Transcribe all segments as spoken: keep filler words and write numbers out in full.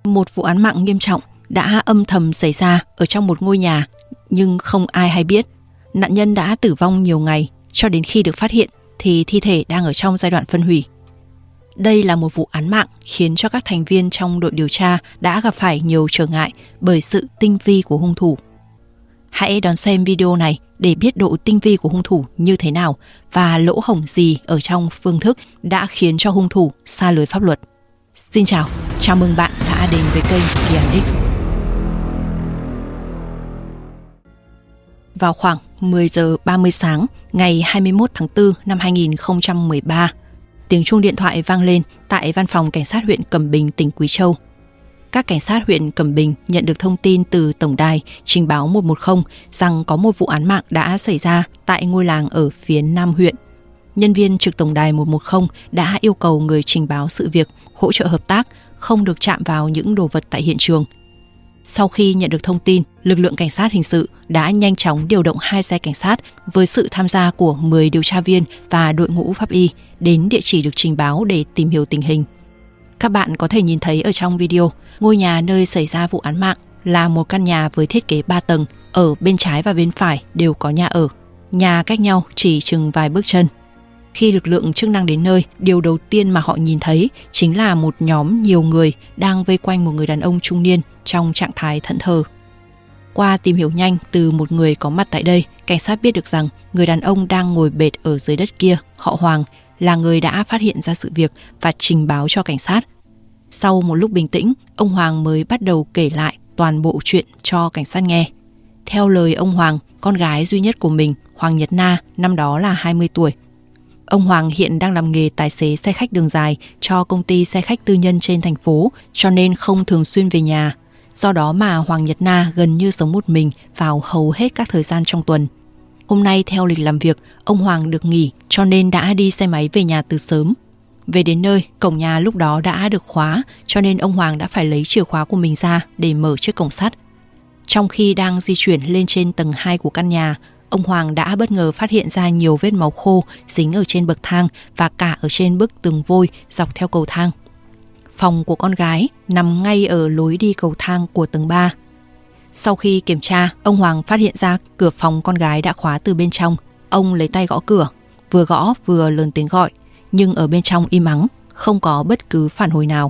Một vụ án mạng nghiêm trọng đã âm thầm xảy ra ở trong một ngôi nhà, nhưng không ai hay biết. Nạn nhân đã tử vong nhiều ngày, cho đến khi được phát hiện thì thi thể đang ở trong giai đoạn phân hủy. Đây là một vụ án mạng khiến cho các thành viên trong đội điều tra đã gặp phải nhiều trở ngại bởi sự tinh vi của hung thủ. Hãy đón xem video này để biết độ tinh vi của hung thủ như thế nào và lỗ hổng gì ở trong phương thức đã khiến cho hung thủ xa lưới pháp luật. Xin chào, chào mừng bạn đã đến với kênh Kian X. Vào khoảng mười giờ ba mươi sáng ngày hai mươi mốt tháng tư năm hai nghìn không trăm mười ba, tiếng chuông điện thoại vang lên tại văn phòng cảnh sát huyện Cẩm Bình, tỉnh Quý Châu. Các cảnh sát huyện Cẩm Bình nhận được thông tin từ tổng đài trình báo một một không rằng có một vụ án mạng đã xảy ra tại ngôi làng ở phía nam huyện. Nhân viên trực tổng đài một một không đã yêu cầu người trình báo sự việc hỗ trợ hợp tác, không được chạm vào những đồ vật tại hiện trường. Sau khi nhận được thông tin, lực lượng cảnh sát hình sự đã nhanh chóng điều động hai xe cảnh sát với sự tham gia của mười điều tra viên và đội ngũ pháp y đến địa chỉ được trình báo để tìm hiểu tình hình. Các bạn có thể nhìn thấy ở trong video, ngôi nhà nơi xảy ra vụ án mạng là một căn nhà với thiết kế ba tầng, ở bên trái và bên phải đều có nhà ở. Nhà cách nhau chỉ chừng vài bước chân. Khi lực lượng chức năng đến nơi, điều đầu tiên mà họ nhìn thấy chính là một nhóm nhiều người đang vây quanh một người đàn ông trung niên trong trạng thái thẫn thờ. Qua tìm hiểu nhanh từ một người có mặt tại đây, cảnh sát biết được rằng người đàn ông đang ngồi bệt ở dưới đất kia, họ Hoàng, là người đã phát hiện ra sự việc và trình báo cho cảnh sát. Sau một lúc bình tĩnh, ông Hoàng mới bắt đầu kể lại toàn bộ chuyện cho cảnh sát nghe. Theo lời ông Hoàng, con gái duy nhất của mình, Hoàng Nhật Na, năm đó là hai mươi tuổi. Ông Hoàng hiện đang làm nghề tài xế xe khách đường dài cho công ty xe khách tư nhân trên thành phố, cho nên không thường xuyên về nhà. Do đó mà Hoàng Nhật Na gần như sống một mình vào hầu hết các thời gian trong tuần. Hôm nay theo lịch làm việc, ông Hoàng được nghỉ cho nên đã đi xe máy về nhà từ sớm. Về đến nơi, cổng nhà lúc đó đã được khóa, cho nên ông Hoàng đã phải lấy chìa khóa của mình ra để mở chiếc cổng sắt. Trong khi đang di chuyển lên trên tầng hai của căn nhà, ông Hoàng đã bất ngờ phát hiện ra nhiều vết máu khô dính ở trên bậc thang và cả ở trên bức tường vôi dọc theo cầu thang. Phòng của con gái nằm ngay ở lối đi cầu thang của tầng ba. Sau khi kiểm tra, ông Hoàng phát hiện ra cửa phòng con gái đã khóa từ bên trong. Ông lấy tay gõ cửa, vừa gõ vừa lớn tiếng gọi, nhưng ở bên trong im ắng, không có bất cứ phản hồi nào.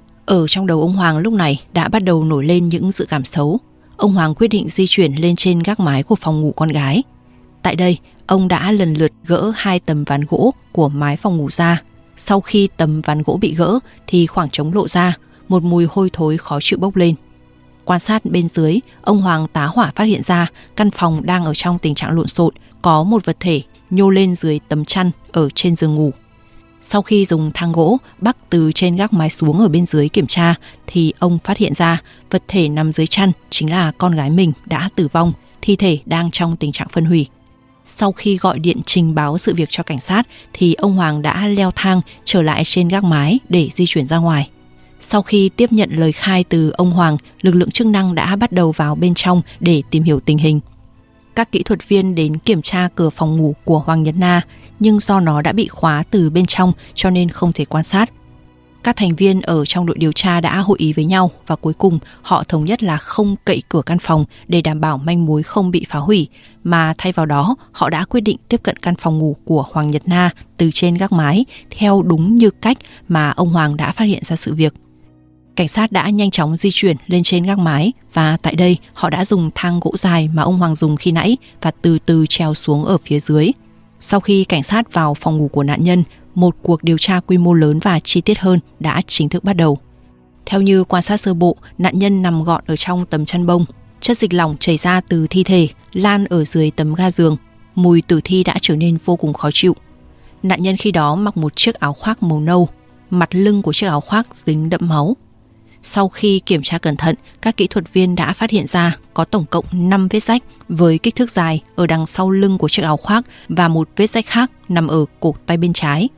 Ở trong đầu ông Hoàng lúc này đã bắt đầu nổi lên những dự cảm xấu. Ông Hoàng quyết định di chuyển lên trên gác mái của phòng ngủ con gái. Tại đây, ông đã lần lượt gỡ hai tấm ván gỗ của mái phòng ngủ ra. Sau khi tấm ván gỗ bị gỡ thì khoảng trống lộ ra, một mùi hôi thối khó chịu bốc lên. Quan sát bên dưới, ông Hoàng tá hỏa phát hiện ra căn phòng đang ở trong tình trạng lộn xộn, có một vật thể nhô lên dưới tấm chăn ở trên giường ngủ. Sau khi dùng thang gỗ bắc từ trên gác mái xuống ở bên dưới kiểm tra thì ông phát hiện ra vật thể nằm dưới chăn chính là con gái mình đã tử vong, thi thể đang trong tình trạng phân hủy. Sau khi gọi điện trình báo sự việc cho cảnh sát thì ông Hoàng đã leo thang trở lại trên gác mái để di chuyển ra ngoài. Sau khi tiếp nhận lời khai từ ông Hoàng, lực lượng chức năng đã bắt đầu vào bên trong để tìm hiểu tình hình. Các kỹ thuật viên đến kiểm tra cửa phòng ngủ của Hoàng Nhật Na, nhưng do nó đã bị khóa từ bên trong cho nên không thể quan sát. Các thành viên ở trong đội điều tra đã hội ý với nhau và cuối cùng họ thống nhất là không cậy cửa căn phòng để đảm bảo manh mối không bị phá hủy, mà thay vào đó họ đã quyết định tiếp cận căn phòng ngủ của Hoàng Nhật Na từ trên gác mái theo đúng như cách mà ông Hoàng đã phát hiện ra sự việc. Cảnh sát đã nhanh chóng di chuyển lên trên gác mái và tại đây họ đã dùng thang gỗ dài mà ông Hoàng dùng khi nãy và từ từ trèo xuống ở phía dưới. Sau khi cảnh sát vào phòng ngủ của nạn nhân, một cuộc điều tra quy mô lớn và chi tiết hơn đã chính thức bắt đầu. Theo như quan sát sơ bộ, nạn nhân nằm gọn ở trong tấm chăn bông. Chất dịch lỏng chảy ra từ thi thể, lan ở dưới tấm ga giường. Mùi tử thi đã trở nên vô cùng khó chịu. Nạn nhân khi đó mặc một chiếc áo khoác màu nâu. Mặt lưng của chiếc áo khoác dính đẫm máu. Sau khi kiểm tra cẩn thận, các kỹ thuật viên đã phát hiện ra có tổng cộng năm vết rách với kích thước dài ở đằng sau lưng của chiếc áo khoác và một vết rách khác nằm ở cổ tay bên trái.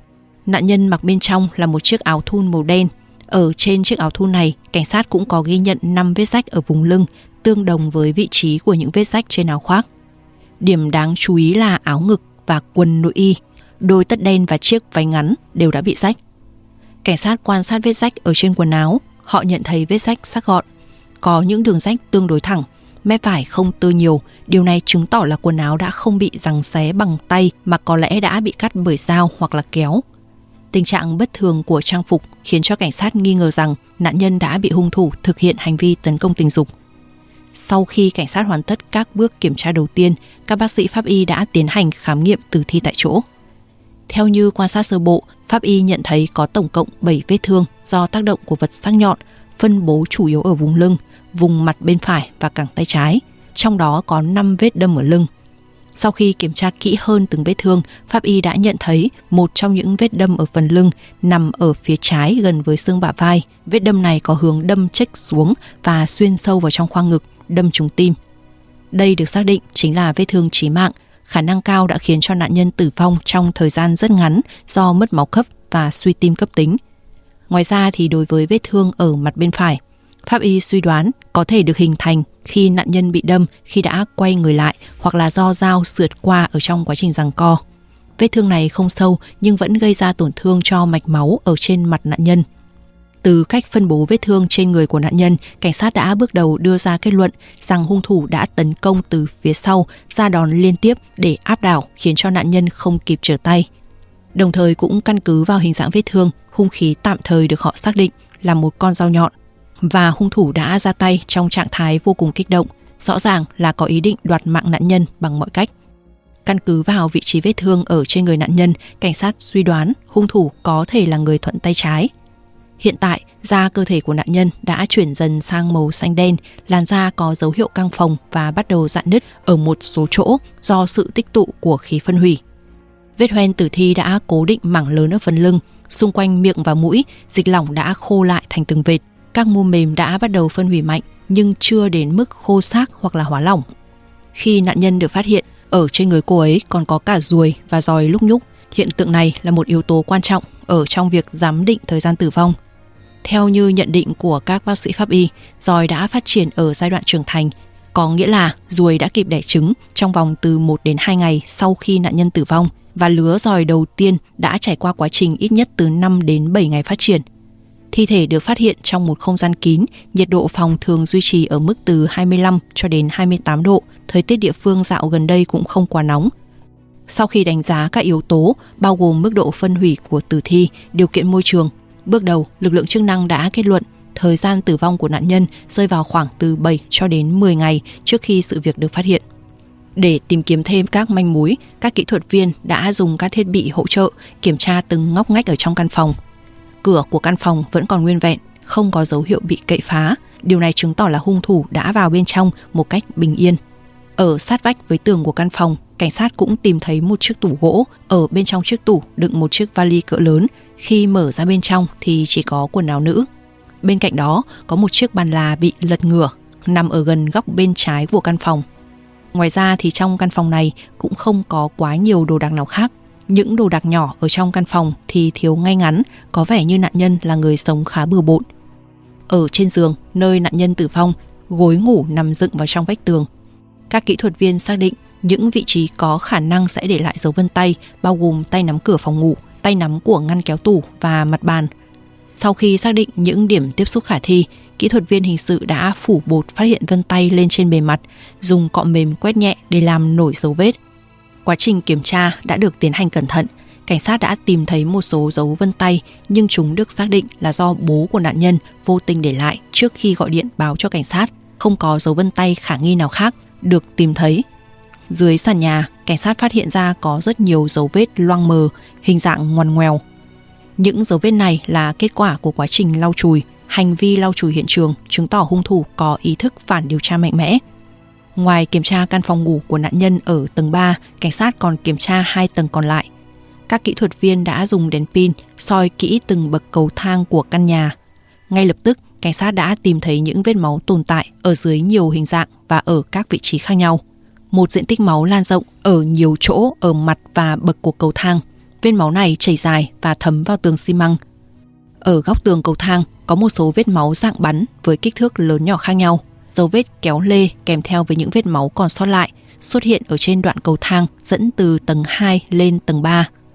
Nạn nhân mặc bên trong là một chiếc áo thun màu đen. Ở trên chiếc áo thun này, cảnh sát cũng có ghi nhận năm vết rách ở vùng lưng, tương đồng với vị trí của những vết rách trên áo khoác. Điểm đáng chú ý là áo ngực và quần nội y, đôi tất đen và chiếc váy ngắn đều đã bị rách. Cảnh sát quan sát vết rách ở trên quần áo, họ nhận thấy vết rách sắc gọn, có những đường rách tương đối thẳng, mép vải không tơ nhiều. Điều này chứng tỏ là quần áo đã không bị giằng xé bằng tay mà có lẽ đã bị cắt bởi dao hoặc là kéo. Tình trạng bất thường của trang phục khiến cho cảnh sát nghi ngờ rằng nạn nhân đã bị hung thủ thực hiện hành vi tấn công tình dục. Sau khi cảnh sát hoàn tất các bước kiểm tra đầu tiên, các bác sĩ pháp y đã tiến hành khám nghiệm tử thi tại chỗ. Theo như quan sát sơ bộ, pháp y nhận thấy có tổng cộng bảy vết thương do tác động của vật sắc nhọn, phân bố chủ yếu ở vùng lưng, vùng mặt bên phải và cẳng tay trái, trong đó có năm vết đâm ở lưng. Sau khi kiểm tra kỹ hơn từng vết thương, pháp y đã nhận thấy một trong những vết đâm ở phần lưng nằm ở phía trái gần với xương bả vai. Vết đâm này có hướng đâm chếch xuống và xuyên sâu vào trong khoang ngực, đâm trúng tim. Đây được xác định chính là vết thương chí mạng, khả năng cao đã khiến cho nạn nhân tử vong trong thời gian rất ngắn do mất máu cấp và suy tim cấp tính. Ngoài ra thì đối với vết thương ở mặt bên phải, pháp y suy đoán có thể được hình thành khi nạn nhân bị đâm khi đã quay người lại hoặc là do dao sượt qua ở trong quá trình giằng co. Vết thương này không sâu nhưng vẫn gây ra tổn thương cho mạch máu ở trên mặt nạn nhân. Từ cách phân bố vết thương trên người của nạn nhân, cảnh sát đã bước đầu đưa ra kết luận rằng hung thủ đã tấn công từ phía sau, ra đòn liên tiếp để áp đảo khiến cho nạn nhân không kịp trở tay. Đồng thời cũng căn cứ vào hình dạng vết thương, hung khí tạm thời được họ xác định là một con dao nhọn. Và hung thủ đã ra tay trong trạng thái vô cùng kích động, rõ ràng là có ý định đoạt mạng nạn nhân bằng mọi cách. Căn cứ vào vị trí vết thương ở trên người nạn nhân, cảnh sát suy đoán hung thủ có thể là người thuận tay trái. Hiện tại, da cơ thể của nạn nhân đã chuyển dần sang màu xanh đen, làn da có dấu hiệu căng phồng và bắt đầu rạn nứt ở một số chỗ do sự tích tụ của khí phân hủy. Vết hoen tử thi đã cố định mảng lớn ở phần lưng, xung quanh miệng và mũi, dịch lỏng đã khô lại thành từng vệt. Các mô mềm đã bắt đầu phân hủy mạnh nhưng chưa đến mức khô xác hoặc là hóa lỏng. Khi nạn nhân được phát hiện, ở trên người cô ấy còn có cả ruồi và giòi lúc nhúc. Hiện tượng này là một yếu tố quan trọng ở trong việc giám định thời gian tử vong. Theo như nhận định của các bác sĩ pháp y, giòi đã phát triển ở giai đoạn trưởng thành, có nghĩa là ruồi đã kịp đẻ trứng trong vòng từ một đến hai ngày sau khi nạn nhân tử vong và lứa giòi đầu tiên đã trải qua quá trình ít nhất từ năm đến bảy ngày phát triển. Thi thể được phát hiện trong một không gian kín, nhiệt độ phòng thường duy trì ở mức từ hai mươi lăm cho đến hai mươi tám độ, thời tiết địa phương dạo gần đây cũng không quá nóng. Sau khi đánh giá các yếu tố, bao gồm mức độ phân hủy của tử thi, điều kiện môi trường, bước đầu, lực lượng chức năng đã kết luận thời gian tử vong của nạn nhân rơi vào khoảng từ bảy cho đến mười ngày trước khi sự việc được phát hiện. Để tìm kiếm thêm các manh mối, các kỹ thuật viên đã dùng các thiết bị hỗ trợ kiểm tra từng ngóc ngách ở trong căn phòng. Cửa của căn phòng vẫn còn nguyên vẹn, không có dấu hiệu bị cậy phá. Điều này chứng tỏ là hung thủ đã vào bên trong một cách bình yên. Ở sát vách với tường của căn phòng, cảnh sát cũng tìm thấy một chiếc tủ gỗ. Ở bên trong chiếc tủ đựng một chiếc vali cỡ lớn. Khi mở ra bên trong thì chỉ có quần áo nữ. Bên cạnh đó có một chiếc bàn là bị lật ngửa, nằm ở gần góc bên trái của căn phòng. Ngoài ra thì trong căn phòng này cũng không có quá nhiều đồ đạc nào khác. Những đồ đạc nhỏ ở trong căn phòng thì thiếu ngay ngắn, có vẻ như nạn nhân là người sống khá bừa bộn. Ở trên giường, nơi nạn nhân tử vong, gối ngủ nằm dựng vào trong vách tường. Các kỹ thuật viên xác định những vị trí có khả năng sẽ để lại dấu vân tay, bao gồm tay nắm cửa phòng ngủ, tay nắm của ngăn kéo tủ và mặt bàn. Sau khi xác định những điểm tiếp xúc khả thi, kỹ thuật viên hình sự đã phủ bột phát hiện vân tay lên trên bề mặt, dùng cọ mềm quét nhẹ để làm nổi dấu vết. Quá trình kiểm tra đã được tiến hành cẩn thận. Cảnh sát đã tìm thấy một số dấu vân tay, nhưng chúng được xác định là do bố của nạn nhân vô tình để lại trước khi gọi điện báo cho cảnh sát. Không có dấu vân tay khả nghi nào khác được tìm thấy. Dưới sàn nhà, cảnh sát phát hiện ra có rất nhiều dấu vết loang mờ, hình dạng ngoằn ngoèo. Những dấu vết này là kết quả của quá trình lau chùi. Hành vi lau chùi hiện trường chứng tỏ hung thủ có ý thức phản điều tra mạnh mẽ. Ngoài kiểm tra căn phòng ngủ của nạn nhân ở tầng ba, cảnh sát còn kiểm tra hai tầng còn lại. Các kỹ thuật viên đã dùng đèn pin soi kỹ từng bậc cầu thang của căn nhà. Ngay lập tức, cảnh sát đã tìm thấy những vết máu tồn tại ở dưới nhiều hình dạng và ở các vị trí khác nhau. Một diện tích máu lan rộng ở nhiều chỗ ở mặt và bậc của cầu thang. Vết máu này chảy dài và thấm vào tường xi măng. Ở góc tường cầu thang có một số vết máu dạng bắn với kích thước lớn nhỏ khác nhau. Dấu vết kéo lê kèm theo với những vết máu còn sót lại xuất hiện ở trên đoạn cầu thang dẫn từ tầng hai lên tầng ba.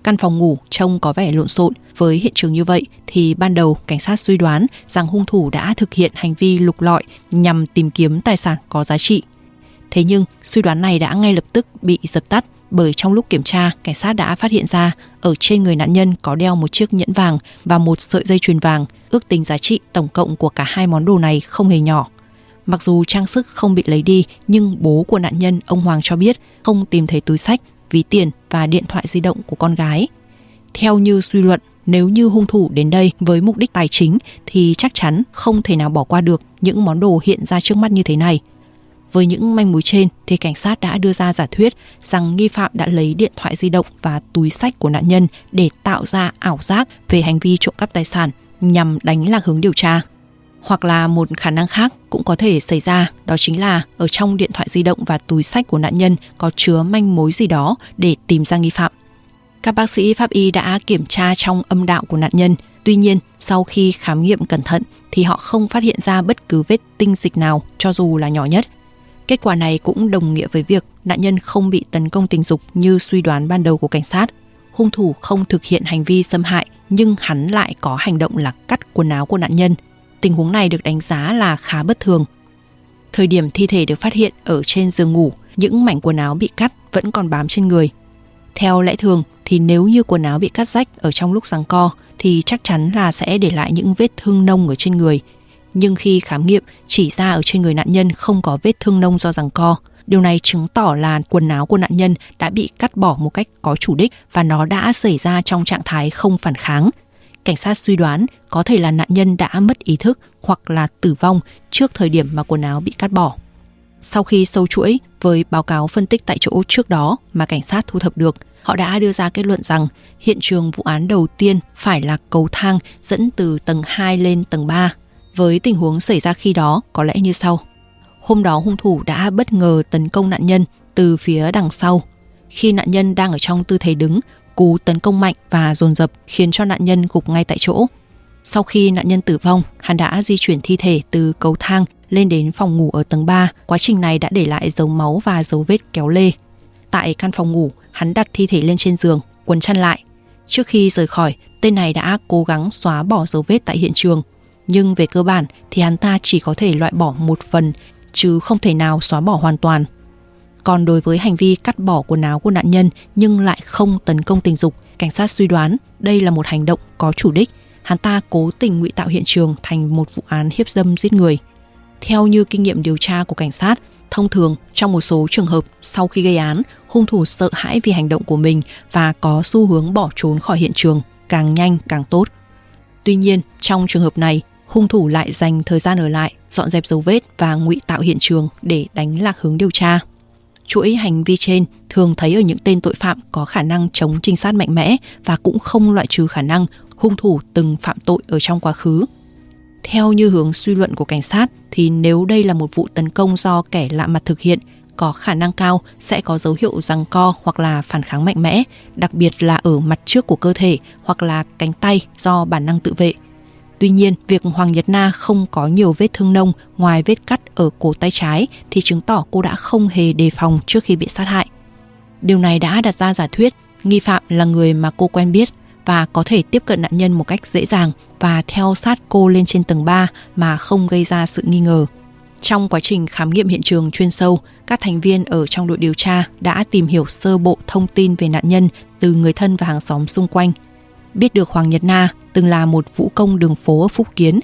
Căn phòng ngủ trông có vẻ lộn xộn. Với hiện trường như vậy thì ban đầu cảnh sát suy đoán rằng hung thủ đã thực hiện hành vi lục lọi nhằm tìm kiếm tài sản có giá trị. Thế nhưng suy đoán này đã ngay lập tức bị dập tắt, bởi trong lúc kiểm tra, cảnh sát đã phát hiện ra ở trên người nạn nhân có đeo một chiếc nhẫn vàng và một sợi dây chuyền vàng. Ước tính giá trị tổng cộng của cả hai món đồ này không hề nhỏ. Mặc dù trang sức không bị lấy đi, nhưng bố của nạn nhân, ông Hoàng, cho biết không tìm thấy túi xách, ví tiền và điện thoại di động của con gái. Theo như suy luận, nếu như hung thủ đến đây với mục đích tài chính thì chắc chắn không thể nào bỏ qua được những món đồ hiện ra trước mắt như thế này. Với những manh mối trên thì cảnh sát đã đưa ra giả thuyết rằng nghi phạm đã lấy điện thoại di động và túi xách của nạn nhân để tạo ra ảo giác về hành vi trộm cắp tài sản nhằm đánh lạc hướng điều tra. Hoặc là một khả năng khác cũng có thể xảy ra, đó chính là ở trong điện thoại di động và túi xách của nạn nhân có chứa manh mối gì đó để tìm ra nghi phạm. Các bác sĩ pháp y đã kiểm tra trong âm đạo của nạn nhân, tuy nhiên sau khi khám nghiệm cẩn thận thì họ không phát hiện ra bất cứ vết tinh dịch nào, cho dù là nhỏ nhất. Kết quả này cũng đồng nghĩa với việc nạn nhân không bị tấn công tình dục như suy đoán ban đầu của cảnh sát. Hung thủ không thực hiện hành vi xâm hại, nhưng hắn lại có hành động là cắt quần áo của nạn nhân. Tình huống này được đánh giá là khá bất thường. Thời điểm thi thể được phát hiện ở trên giường ngủ, những mảnh quần áo bị cắt vẫn còn bám trên người. Theo lẽ thường thì nếu như quần áo bị cắt rách ở trong lúc giằng co thì chắc chắn là sẽ để lại những vết thương nông ở trên người. Nhưng khi khám nghiệm chỉ ra ở trên người nạn nhân không có vết thương nông do giằng co. Điều này chứng tỏ là quần áo của nạn nhân đã bị cắt bỏ một cách có chủ đích và nó đã xảy ra trong trạng thái không phản kháng. Cảnh sát suy đoán có thể là nạn nhân đã mất ý thức hoặc là tử vong trước thời điểm mà quần áo bị cắt bỏ. Sau khi sâu chuỗi với báo cáo phân tích tại chỗ trước đó mà cảnh sát thu thập được, họ đã đưa ra kết luận rằng hiện trường vụ án đầu tiên phải là cầu thang dẫn từ tầng hai lên tầng ba. Với tình huống xảy ra khi đó có lẽ như sau. Hôm đó hung thủ đã bất ngờ tấn công nạn nhân từ phía đằng sau. Khi nạn nhân đang ở trong tư thế đứng, cú tấn công mạnh và dồn dập khiến cho nạn nhân gục ngay tại chỗ. Sau khi nạn nhân tử vong, hắn đã di chuyển thi thể từ cầu thang lên đến phòng ngủ ở tầng ba. Quá trình này đã để lại dấu máu và dấu vết kéo lê. Tại căn phòng ngủ, hắn đặt thi thể lên trên giường, quấn chăn lại. Trước khi rời khỏi, tên này đã cố gắng xóa bỏ dấu vết tại hiện trường. Nhưng về cơ bản thì hắn ta chỉ có thể loại bỏ một phần, chứ không thể nào xóa bỏ hoàn toàn. Còn đối với hành vi cắt bỏ quần áo của nạn nhân nhưng lại không tấn công tình dục, cảnh sát suy đoán đây là một hành động có chủ đích. Hắn ta cố tình ngụy tạo hiện trường thành một vụ án hiếp dâm giết người. Theo như kinh nghiệm điều tra của cảnh sát, thông thường trong một số trường hợp sau khi gây án, hung thủ sợ hãi vì hành động của mình và có xu hướng bỏ trốn khỏi hiện trường, càng nhanh càng tốt. Tuy nhiên, trong trường hợp này, hung thủ lại dành thời gian ở lại, dọn dẹp dấu vết và ngụy tạo hiện trường để đánh lạc hướng điều tra. Chuỗi hành vi trên thường thấy ở những tên tội phạm có khả năng chống trinh sát mạnh mẽ và cũng không loại trừ khả năng hung thủ từng phạm tội ở trong quá khứ. Theo như hướng suy luận của cảnh sát thì nếu đây là một vụ tấn công do kẻ lạ mặt thực hiện, có khả năng cao sẽ có dấu hiệu giằng co hoặc là phản kháng mạnh mẽ, đặc biệt là ở mặt trước của cơ thể hoặc là cánh tay do bản năng tự vệ. Tuy nhiên, việc Hoàng Nhật Na không có nhiều vết thương nông ngoài vết cắt ở cổ tay trái thì chứng tỏ cô đã không hề đề phòng trước khi bị sát hại. Điều này đã đặt ra giả thuyết nghi phạm là người mà cô quen biết và có thể tiếp cận nạn nhân một cách dễ dàng và theo sát cô lên trên tầng ba mà không gây ra sự nghi ngờ. Trong quá trình khám nghiệm hiện trường chuyên sâu, các thành viên ở trong đội điều tra đã tìm hiểu sơ bộ thông tin về nạn nhân từ người thân và hàng xóm xung quanh. Biết được Hoàng Nhật Na từng là một vũ công đường phố ở Phúc Kiến.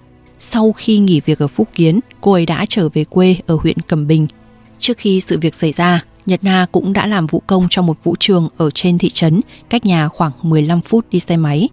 Sau khi nghỉ việc ở Phúc Kiến, cô ấy đã trở về quê ở huyện Cẩm Bình. Trước khi sự việc xảy ra, Nhật Na cũng đã làm vũ công cho một vũ trường ở trên thị trấn, cách nhà khoảng mười lăm phút đi xe máy.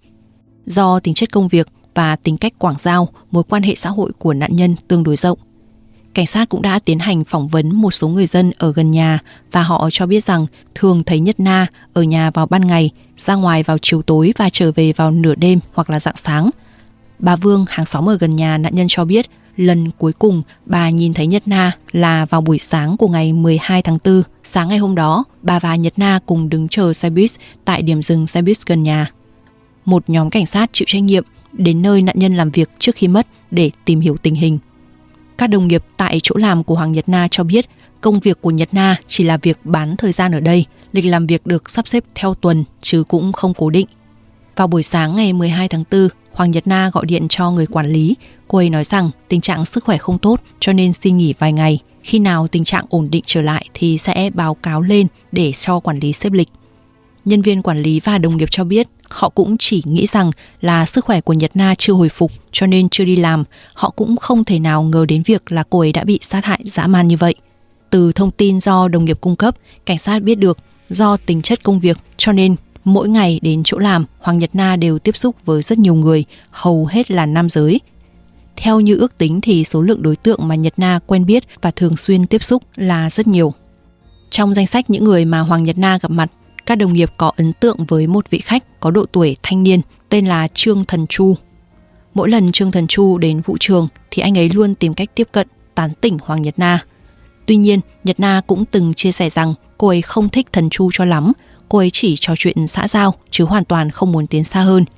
Do tính chất công việc và tính cách quảng giao, mối quan hệ xã hội của nạn nhân tương đối rộng. Cảnh sát cũng đã tiến hành phỏng vấn một số người dân ở gần nhà và họ cho biết rằng thường thấy Nhật Na ở nhà vào ban ngày, ra ngoài vào chiều tối và trở về vào nửa đêm hoặc là rạng sáng. Bà Vương, hàng xóm ở gần nhà nạn nhân cho biết lần cuối cùng bà nhìn thấy Nhật Na là vào buổi sáng của ngày mười hai tháng tư. Sáng ngày hôm đó, bà và Nhật Na cùng đứng chờ xe buýt tại điểm dừng xe buýt gần nhà. Một nhóm cảnh sát chịu trách nhiệm đến nơi nạn nhân làm việc trước khi mất để tìm hiểu tình hình. Các đồng nghiệp tại chỗ làm của Hoàng Nhật Na cho biết Công việc của Nhật Na chỉ là việc bán thời gian ở đây, lịch làm việc được sắp xếp theo tuần chứ cũng không cố định. Vào buổi sáng ngày mười hai tháng tư, Hoàng Nhật Na gọi điện cho người quản lý. Cô ấy nói rằng tình trạng sức khỏe không tốt cho nên xin nghỉ vài ngày. Khi nào tình trạng ổn định trở lại thì sẽ báo cáo lên để cho quản lý xếp lịch. Nhân viên quản lý và đồng nghiệp cho biết họ cũng chỉ nghĩ rằng là sức khỏe của Nhật Na chưa hồi phục cho nên chưa đi làm. Họ cũng không thể nào ngờ đến việc là cô ấy đã bị sát hại dã man như vậy. Từ thông tin do đồng nghiệp cung cấp, cảnh sát biết được do tính chất công việc cho nên mỗi ngày đến chỗ làm, Hoàng Nhật Na đều tiếp xúc với rất nhiều người, hầu hết là nam giới. Theo như ước tính thì số lượng đối tượng mà Nhật Na quen biết và thường xuyên tiếp xúc là rất nhiều. Trong danh sách những người mà Hoàng Nhật Na gặp mặt, các đồng nghiệp có ấn tượng với một vị khách có độ tuổi thanh niên tên là Trương Thần Chu. Mỗi lần Trương Thần Chu đến vũ trường thì anh ấy luôn tìm cách tiếp cận, tán tỉnh Hoàng Nhật Na. Tuy nhiên, Nhật Na cũng từng chia sẻ rằng cô ấy không thích Thần Chu cho lắm, cô ấy chỉ trò chuyện xã giao chứ hoàn toàn không muốn tiến xa hơn.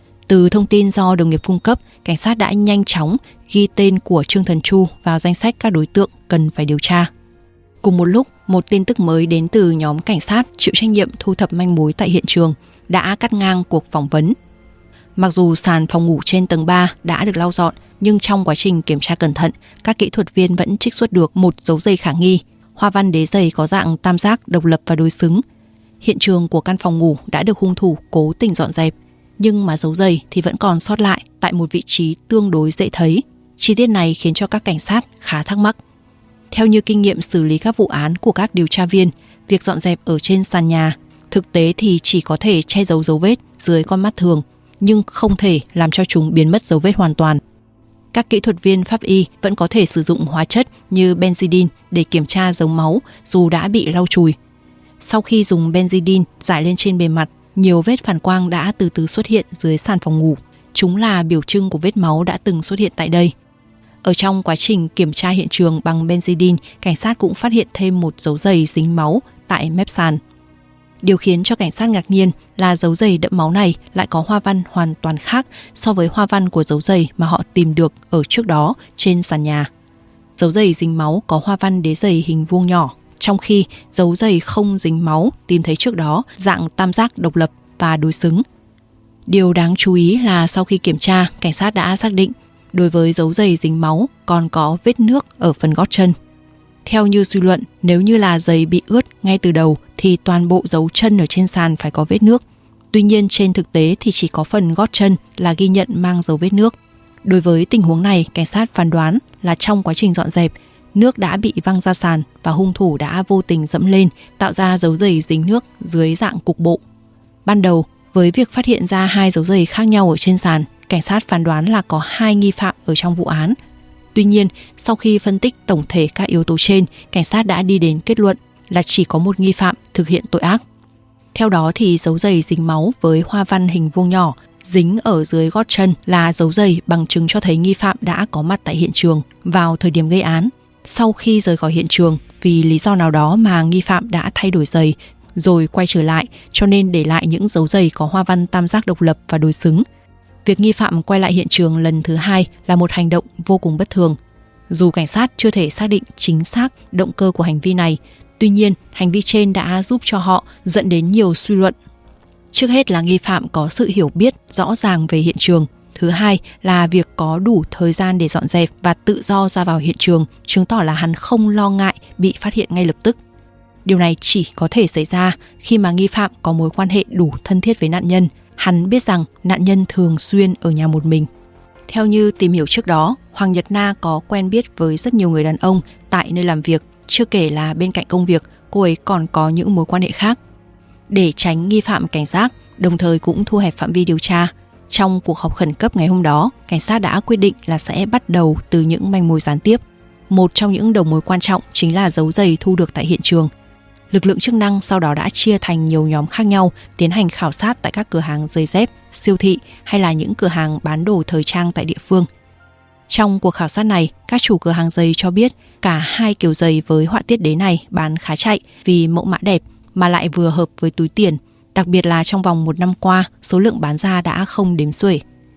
Từ thông tin do đồng nghiệp cung cấp, cảnh sát đã nhanh chóng ghi tên của Trương Thần Chu vào danh sách các đối tượng cần phải điều tra. Cùng một lúc, một tin tức mới đến từ nhóm cảnh sát chịu trách nhiệm thu thập manh mối tại hiện trường đã cắt ngang cuộc phỏng vấn. Mặc dù sàn phòng ngủ trên tầng ba đã được lau dọn, nhưng trong quá trình kiểm tra cẩn thận, các kỹ thuật viên vẫn trích xuất được một dấu giày khả nghi. Hoa văn đế giày có dạng tam giác, độc lập và đối xứng. Hiện trường của căn phòng ngủ đã được hung thủ cố tình dọn dẹp, nhưng mà dấu giày thì vẫn còn sót lại tại một vị trí tương đối dễ thấy. Chi tiết này khiến cho các cảnh sát khá thắc mắc. Theo như kinh nghiệm xử lý các vụ án của các điều tra viên, việc dọn dẹp ở trên sàn nhà thực tế thì chỉ có thể che giấu dấu vết dưới con mắt thường, nhưng không thể làm cho chúng biến mất dấu vết hoàn toàn. Các kỹ thuật viên pháp y vẫn có thể sử dụng hóa chất như benzidine để kiểm tra dấu máu dù đã bị lau chùi. Sau khi dùng benzidine rải lên trên bề mặt, nhiều vết phản quang đã từ từ xuất hiện dưới sàn phòng ngủ. Chúng là biểu trưng của vết máu đã từng xuất hiện tại đây. Ở trong quá trình kiểm tra hiện trường bằng benzidine, cảnh sát cũng phát hiện thêm một dấu giày dính máu tại mép sàn. Điều khiến cho cảnh sát ngạc nhiên là dấu giày đẫm máu này lại có hoa văn hoàn toàn khác so với hoa văn của dấu giày mà họ tìm được ở trước đó trên sàn nhà. Dấu giày dính máu có hoa văn đế giày hình vuông nhỏ, trong khi dấu giày không dính máu tìm thấy trước đó dạng tam giác độc lập và đối xứng. Điều đáng chú ý là sau khi kiểm tra, cảnh sát đã xác định đối với dấu giày dính máu còn có vết nước ở phần gót chân. Theo như suy luận, nếu như là giày bị ướt ngay từ đầu thì toàn bộ dấu chân ở trên sàn phải có vết nước. Tuy nhiên trên thực tế thì chỉ có phần gót chân là ghi nhận mang dấu vết nước. Đối với tình huống này, cảnh sát phán đoán là trong quá trình dọn dẹp, nước đã bị văng ra sàn và hung thủ đã vô tình dẫm lên, tạo ra dấu giày dính nước dưới dạng cục bộ. Ban đầu, với việc phát hiện ra hai dấu giày khác nhau ở trên sàn, cảnh sát phán đoán là có hai nghi phạm ở trong vụ án. Tuy nhiên, sau khi phân tích tổng thể các yếu tố trên, cảnh sát đã đi đến kết luận là chỉ có một nghi phạm thực hiện tội ác. Theo đó thì dấu giày dính máu với hoa văn hình vuông nhỏ dính ở dưới gót chân là dấu giày bằng chứng cho thấy nghi phạm đã có mặt tại hiện trường vào thời điểm gây án. Sau khi rời khỏi hiện trường, vì lý do nào đó mà nghi phạm đã thay đổi giày rồi quay trở lại, cho nên để lại những dấu giày có hoa văn tam giác độc lập và đối xứng. Việc nghi phạm quay lại hiện trường lần thứ hai là một hành động vô cùng bất thường. Dù cảnh sát chưa thể xác định chính xác động cơ của hành vi này, tuy nhiên hành vi trên đã giúp cho họ dẫn đến nhiều suy luận. Trước hết là nghi phạm có sự hiểu biết rõ ràng về hiện trường. Thứ hai là việc có đủ thời gian để dọn dẹp và tự do ra vào hiện trường, chứng tỏ là hắn không lo ngại bị phát hiện ngay lập tức. Điều này chỉ có thể xảy ra khi mà nghi phạm có mối quan hệ đủ thân thiết với nạn nhân. Hắn biết rằng nạn nhân thường xuyên ở nhà một mình. Theo như tìm hiểu trước đó, Hoàng Nhật Na có quen biết với rất nhiều người đàn ông tại nơi làm việc, chưa kể là bên cạnh công việc, cô ấy còn có những mối quan hệ khác. Để tránh nghi phạm cảnh giác, đồng thời cũng thu hẹp phạm vi điều tra, trong cuộc họp khẩn cấp ngày hôm đó, cảnh sát đã quyết định là sẽ bắt đầu từ những manh mối gián tiếp. Một trong những đầu mối quan trọng chính là dấu giày thu được tại hiện trường. Lực lượng chức năng sau đó đã chia thành nhiều nhóm khác nhau tiến hành khảo sát tại các cửa hàng giày dép, siêu thị hay là những cửa hàng bán đồ thời trang tại địa phương. Trong cuộc khảo sát này, các chủ cửa hàng giày cho biết cả hai kiểu giày với họa tiết đế này bán khá chạy vì mẫu mã đẹp mà lại vừa hợp với túi tiền. Đặc biệt là trong vòng một năm qua, số lượng bán ra đã không đếm xuể.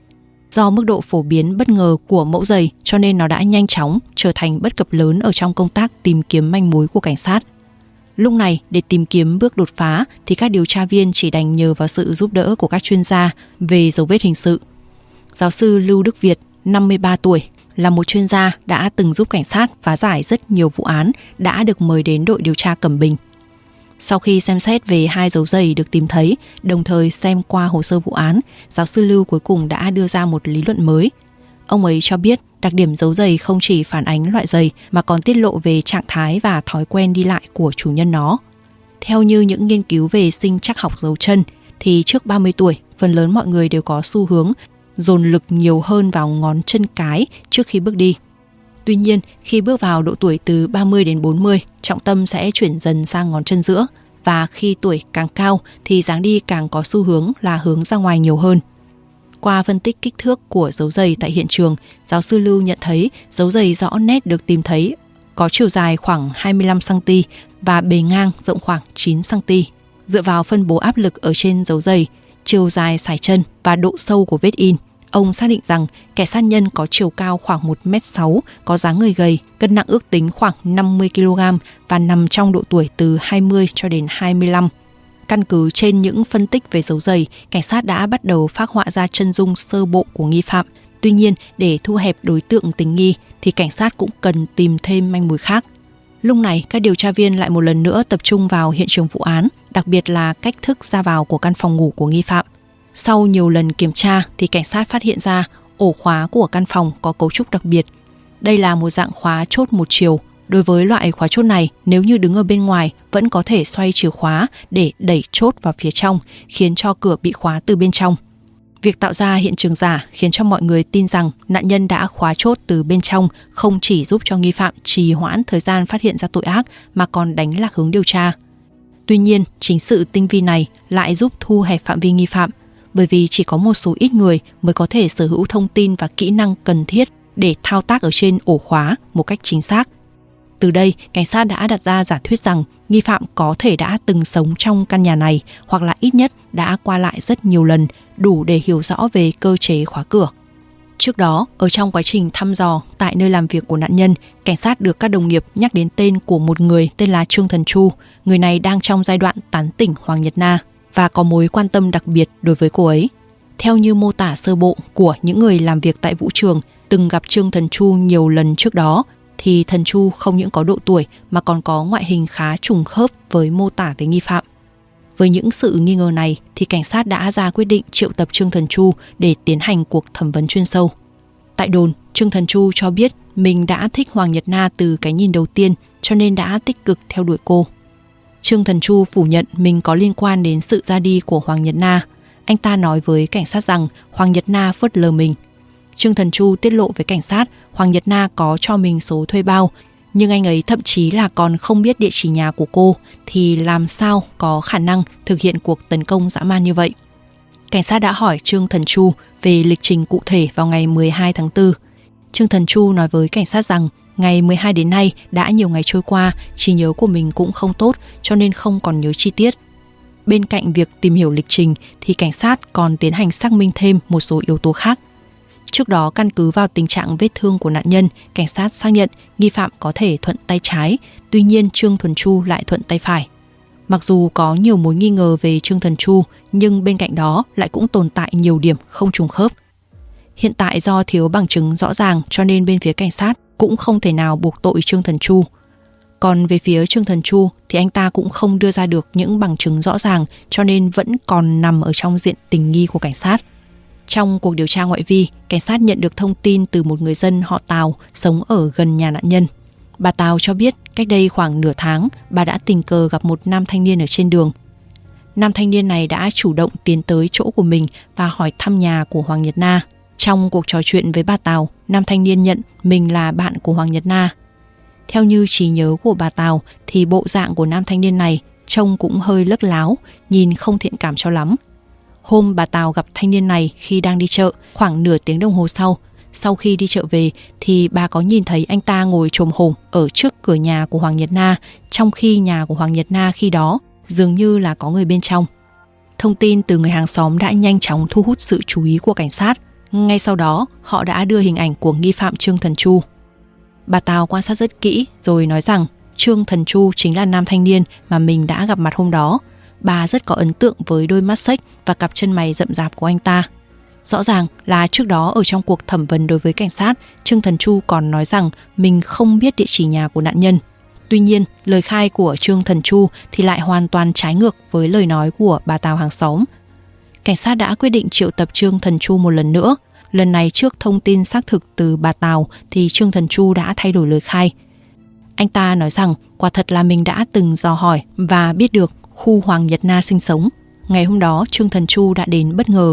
Do mức độ phổ biến bất ngờ của mẫu giày cho nên nó đã nhanh chóng trở thành bất cập lớn ở trong công tác tìm kiếm manh mối của cảnh sát. Lúc này, để tìm kiếm bước đột phá thì các điều tra viên chỉ đành nhờ vào sự giúp đỡ của các chuyên gia về dấu vết hình sự. Giáo sư Lưu Đức Việt, năm mươi ba tuổi, là một chuyên gia đã từng giúp cảnh sát phá giải rất nhiều vụ án, đã được mời đến đội điều tra Cẩm Bình. Sau khi xem xét về hai dấu giày được tìm thấy, đồng thời xem qua hồ sơ vụ án, giáo sư Lưu cuối cùng đã đưa ra một lý luận mới. Ông ấy cho biết đặc điểm dấu giày không chỉ phản ánh loại giày mà còn tiết lộ về trạng thái và thói quen đi lại của chủ nhân nó. Theo như những nghiên cứu về sinh trắc học dấu chân, thì trước ba mươi tuổi, phần lớn mọi người đều có xu hướng dồn lực nhiều hơn vào ngón chân cái trước khi bước đi. Tuy nhiên, khi bước vào độ tuổi từ ba mươi đến bốn mươi, trọng tâm sẽ chuyển dần sang ngón chân giữa, và khi tuổi càng cao thì dáng đi càng có xu hướng là hướng ra ngoài nhiều hơn. Qua phân tích kích thước của dấu giày tại hiện trường, giáo sư Lưu nhận thấy dấu giày rõ nét được tìm thấy có chiều dài khoảng hai mươi lăm xăng-ti-mét và bề ngang rộng khoảng chín xăng-ti-mét. Dựa vào phân bố áp lực ở trên dấu giày, chiều dài sải chân và độ sâu của vết in, ông xác định rằng kẻ sát nhân có chiều cao khoảng một mét sáu, có dáng người gầy, cân nặng ước tính khoảng năm mươi ki lô gam và nằm trong độ tuổi từ hai mươi cho đến hai mươi lăm. Căn cứ trên những phân tích về dấu giày, cảnh sát đã bắt đầu phác họa ra chân dung sơ bộ của nghi phạm. Tuy nhiên, để thu hẹp đối tượng tình nghi thì cảnh sát cũng cần tìm thêm manh mối khác. Lúc này, các điều tra viên lại một lần nữa tập trung vào hiện trường vụ án, đặc biệt là cách thức ra vào của căn phòng ngủ của nghi phạm. Sau nhiều lần kiểm tra thì cảnh sát phát hiện ra ổ khóa của căn phòng có cấu trúc đặc biệt. Đây là một dạng khóa chốt một chiều. Đối với loại khóa chốt này, nếu như đứng ở bên ngoài vẫn có thể xoay chìa khóa để đẩy chốt vào phía trong, khiến cho cửa bị khóa từ bên trong. Việc tạo ra hiện trường giả khiến cho mọi người tin rằng nạn nhân đã khóa chốt từ bên trong không chỉ giúp cho nghi phạm trì hoãn thời gian phát hiện ra tội ác mà còn đánh lạc hướng điều tra. Tuy nhiên, chính sự tinh vi này lại giúp thu hẹp phạm vi nghi phạm, bởi vì chỉ có một số ít người mới có thể sở hữu thông tin và kỹ năng cần thiết để thao tác ở trên ổ khóa một cách chính xác. Từ đây, cảnh sát đã đặt ra giả thuyết rằng nghi phạm có thể đã từng sống trong căn nhà này hoặc là ít nhất đã qua lại rất nhiều lần, đủ để hiểu rõ về cơ chế khóa cửa. Trước đó, ở trong quá trình thăm dò tại nơi làm việc của nạn nhân, cảnh sát được các đồng nghiệp nhắc đến tên của một người tên là Trương Thần Chu. Người này đang trong giai đoạn tán tỉnh Hoàng Nhật Na và có mối quan tâm đặc biệt đối với cô ấy. Theo như mô tả sơ bộ của những người làm việc tại vũ trường từng gặp Trương Thần Chu nhiều lần trước đó, thì Thần Chu không những có độ tuổi mà còn có ngoại hình khá trùng khớp với mô tả về nghi phạm. Với những sự nghi ngờ này thì cảnh sát đã ra quyết định triệu tập Trương Thần Chu để tiến hành cuộc thẩm vấn chuyên sâu. Tại đồn, Trương Thần Chu cho biết mình đã thích Hoàng Nhật Na từ cái nhìn đầu tiên, cho nên đã tích cực theo đuổi cô. Trương Thần Chu phủ nhận mình có liên quan đến sự ra đi của Hoàng Nhật Na. Anh ta nói với cảnh sát rằng Hoàng Nhật Na phớt lờ mình. Trương Thần Chu tiết lộ với cảnh sát Hoàng Nhật Na có cho mình số thuê bao, nhưng anh ấy thậm chí là còn không biết địa chỉ nhà của cô, thì làm sao có khả năng thực hiện cuộc tấn công dã man như vậy. Cảnh sát đã hỏi Trương Thần Chu về lịch trình cụ thể vào ngày mười hai tháng tư. Trương Thần Chu nói với cảnh sát rằng ngày mười hai đến nay đã nhiều ngày trôi qua, trí nhớ của mình cũng không tốt cho nên không còn nhớ chi tiết. Bên cạnh việc tìm hiểu lịch trình thì cảnh sát còn tiến hành xác minh thêm một số yếu tố khác. Trước đó, căn cứ vào tình trạng vết thương của nạn nhân, cảnh sát xác nhận nghi phạm có thể thuận tay trái, tuy nhiên Trương Thần Chu lại thuận tay phải. Mặc dù có nhiều mối nghi ngờ về Trương Thần Chu, nhưng bên cạnh đó lại cũng tồn tại nhiều điểm không trùng khớp. Hiện tại do thiếu bằng chứng rõ ràng cho nên bên phía cảnh sát cũng không thể nào buộc tội Trương Thần Chu. Còn về phía Trương Thần Chu thì anh ta cũng không đưa ra được những bằng chứng rõ ràng cho nên vẫn còn nằm ở trong diện tình nghi của cảnh sát. Trong cuộc điều tra ngoại vi, cảnh sát nhận được thông tin từ một người dân họ Tào sống ở gần nhà nạn nhân. Bà Tào cho biết cách đây khoảng nửa tháng, bà đã tình cờ gặp một nam thanh niên ở trên đường. Nam thanh niên này đã chủ động tiến tới chỗ của mình và hỏi thăm nhà của Hoàng Nhật Na. Trong cuộc trò chuyện với bà Tào, nam thanh niên nhận mình là bạn của Hoàng Nhật Na. Theo như trí nhớ của bà Tào thì bộ dạng của nam thanh niên này trông cũng hơi lấc láo, nhìn không thiện cảm cho lắm. Hôm bà Tào gặp thanh niên này khi đang đi chợ, khoảng nửa tiếng đồng hồ sau, sau khi đi chợ về thì bà có nhìn thấy anh ta ngồi chồm hổm ở trước cửa nhà của Hoàng Nhật Na, trong khi nhà của Hoàng Nhật Na khi đó dường như là có người bên trong. Thông tin từ người hàng xóm đã nhanh chóng thu hút sự chú ý của cảnh sát. Ngay sau đó, họ đã đưa hình ảnh của nghi phạm Trương Thần Chu. Bà Tào quan sát rất kỹ rồi nói rằng Trương Thần Chu chính là nam thanh niên mà mình đã gặp mặt hôm đó. Bà rất có ấn tượng với đôi mắt xếch và cặp chân mày rậm rạp của anh ta. Rõ ràng là trước đó ở trong cuộc thẩm vấn đối với cảnh sát, Trương Thần Chu còn nói rằng mình không biết địa chỉ nhà của nạn nhân. Tuy nhiên, lời khai của Trương Thần Chu thì lại hoàn toàn trái ngược với lời nói của bà Tào hàng xóm. Cảnh sát đã quyết định triệu tập Trương Thần Chu một lần nữa. Lần này trước thông tin xác thực từ bà Tào thì Trương Thần Chu đã thay đổi lời khai. Anh ta nói rằng quả thật là mình đã từng dò hỏi và biết được khu Hoàng Nhật Na sinh sống. Ngày hôm đó Trương Thần Chu đã đến bất ngờ.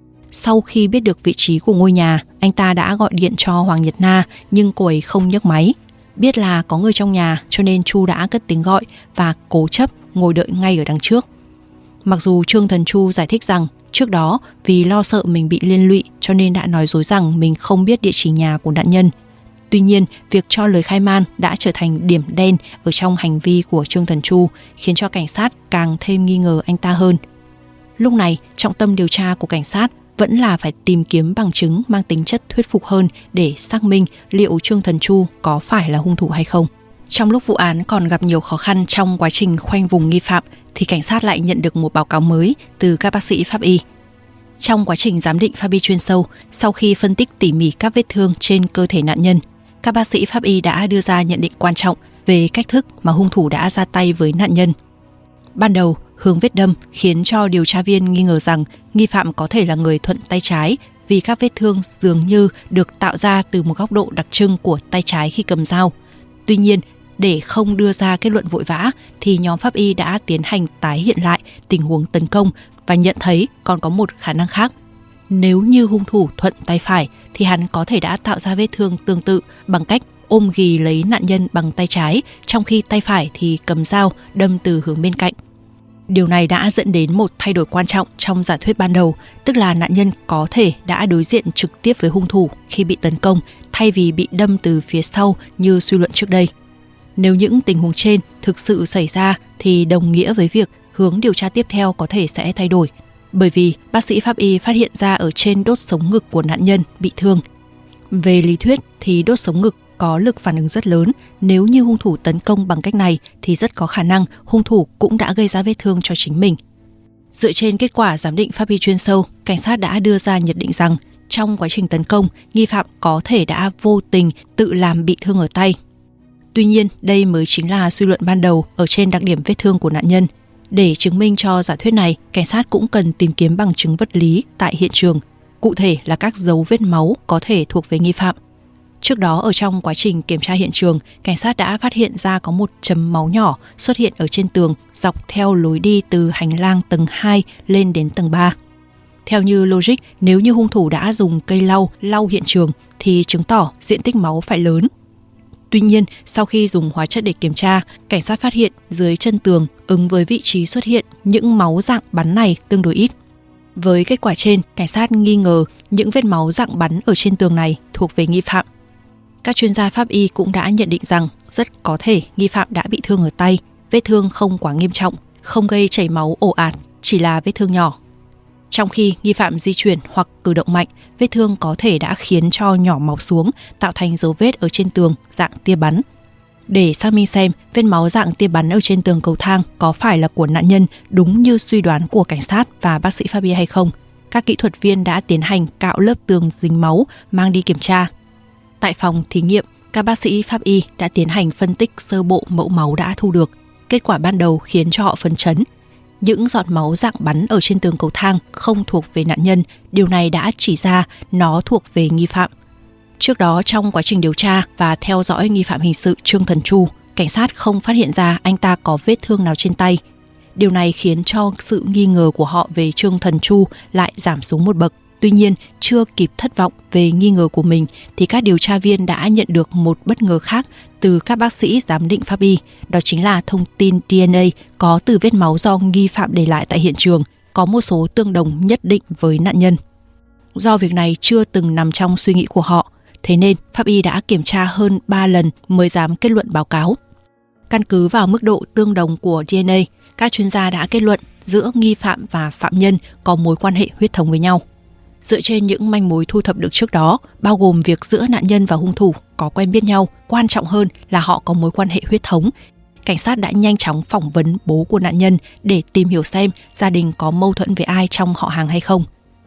Sau khi biết được vị trí của ngôi nhà, anh ta đã gọi điện cho Hoàng Nhật Na nhưng cô ấy không nhấc máy. Biết là có người trong nhà cho nên Chu đã cất tiếng gọi và cố chấp ngồi đợi ngay ở đằng trước. Mặc dù Trương Thần Chu giải thích rằng trước đó vì lo sợ mình bị liên lụy cho nên đã nói dối rằng mình không biết địa chỉ nhà của nạn nhân. Tuy nhiên, việc cho lời khai man đã trở thành điểm đen ở trong hành vi của Trương Thần Chu, khiến cho cảnh sát càng thêm nghi ngờ anh ta hơn. Lúc này, trọng tâm điều tra của cảnh sát vẫn là phải tìm kiếm bằng chứng mang tính chất thuyết phục hơn để xác minh liệu Trương Thần Chu có phải là hung thủ hay không. Trong lúc vụ án còn gặp nhiều khó khăn trong quá trình khoanh vùng nghi phạm, thì cảnh sát lại nhận được một báo cáo mới từ các bác sĩ pháp y. Trong quá trình giám định pháp y chuyên sâu, sau khi phân tích tỉ mỉ các vết thương trên cơ thể nạn nhân, các bác sĩ pháp y đã đưa ra nhận định quan trọng về cách thức mà hung thủ đã ra tay với nạn nhân. Ban đầu, hướng vết đâm khiến cho điều tra viên nghi ngờ rằng nghi phạm có thể là người thuận tay trái vì các vết thương dường như được tạo ra từ một góc độ đặc trưng của tay trái khi cầm dao. Tuy nhiên, để không đưa ra kết luận vội vã thì nhóm pháp y đã tiến hành tái hiện lại tình huống tấn công và nhận thấy còn có một khả năng khác. Nếu như hung thủ thuận tay phải thì hắn có thể đã tạo ra vết thương tương tự bằng cách ôm ghì lấy nạn nhân bằng tay trái, trong khi tay phải thì cầm dao đâm từ hướng bên cạnh. Điều này đã dẫn đến một thay đổi quan trọng trong giả thuyết ban đầu, tức là nạn nhân có thể đã đối diện trực tiếp với hung thủ khi bị tấn công thay vì bị đâm từ phía sau như suy luận trước đây. Nếu những tình huống trên thực sự xảy ra thì đồng nghĩa với việc hướng điều tra tiếp theo có thể sẽ thay đổi, bởi vì bác sĩ pháp y phát hiện ra ở trên đốt sống ngực của nạn nhân bị thương. Về lý thuyết thì đốt sống ngực có lực phản ứng rất lớn, nếu như hung thủ tấn công bằng cách này thì rất có khả năng hung thủ cũng đã gây ra vết thương cho chính mình. Dựa trên kết quả giám định pháp y chuyên sâu, cảnh sát đã đưa ra nhận định rằng trong quá trình tấn công, nghi phạm có thể đã vô tình tự làm bị thương ở tay. Tuy nhiên, đây mới chính là suy luận ban đầu ở trên đặc điểm vết thương của nạn nhân. Để chứng minh cho giả thuyết này, cảnh sát cũng cần tìm kiếm bằng chứng vật lý tại hiện trường, cụ thể là các dấu vết máu có thể thuộc về nghi phạm. Trước đó ở trong quá trình kiểm tra hiện trường, cảnh sát đã phát hiện ra có một chấm máu nhỏ xuất hiện ở trên tường dọc theo lối đi từ hành lang tầng hai lên đến tầng ba. Theo như logic, nếu như hung thủ đã dùng cây lau lau hiện trường thì chứng tỏ diện tích máu phải lớn. Tuy nhiên, sau khi dùng hóa chất để kiểm tra, cảnh sát phát hiện dưới chân tường ứng với vị trí xuất hiện những máu dạng bắn này tương đối ít. Với kết quả trên, cảnh sát nghi ngờ những vết máu dạng bắn ở trên tường này thuộc về nghi phạm. Các chuyên gia pháp y cũng đã nhận định rằng rất có thể nghi phạm đã bị thương ở tay, vết thương không quá nghiêm trọng, không gây chảy máu ồ ạt, chỉ là vết thương nhỏ. Trong khi nghi phạm di chuyển hoặc cử động mạnh, vết thương có thể đã khiến cho nhỏ máu xuống, tạo thành dấu vết ở trên tường dạng tia bắn. Để xác minh xem vết máu dạng tia bắn ở trên tường cầu thang có phải là của nạn nhân đúng như suy đoán của cảnh sát và bác sĩ pháp y hay không, các kỹ thuật viên đã tiến hành cạo lớp tường dính máu mang đi kiểm tra. Tại phòng thí nghiệm, các bác sĩ pháp y đã tiến hành phân tích sơ bộ mẫu máu đã thu được. Kết quả ban đầu khiến cho họ phấn chấn. Những giọt máu dạng bắn ở trên tường cầu thang không thuộc về nạn nhân, điều này đã chỉ ra nó thuộc về nghi phạm. Trước đó trong quá trình điều tra và theo dõi nghi phạm hình sự Trương Thần Chu, cảnh sát không phát hiện ra anh ta có vết thương nào trên tay. Điều này khiến cho sự nghi ngờ của họ về Trương Thần Chu lại giảm xuống một bậc. Tuy nhiên, chưa kịp thất vọng về nghi ngờ của mình thì các điều tra viên đã nhận được một bất ngờ khác từ các bác sĩ giám định pháp y, đó chính là thông tin đê en a có từ vết máu do nghi phạm để lại tại hiện trường, có một số tương đồng nhất định với nạn nhân. Do việc này chưa từng nằm trong suy nghĩ của họ, thế nên pháp y đã kiểm tra hơn ba lần mới dám kết luận báo cáo. Căn cứ vào mức độ tương đồng của đê en a, các chuyên gia đã kết luận giữa nghi phạm và phạm nhân có mối quan hệ huyết thống với nhau. Dựa trên những manh mối thu thập được trước đó, bao gồm việc giữa nạn nhân và hung thủ có quen biết nhau, quan trọng hơn là họ có mối quan hệ huyết thống, cảnh sát đã nhanh chóng phỏng vấn bố của nạn nhân để tìm hiểu xem gia đình có mâu thuẫn với ai trong họ hàng hay không.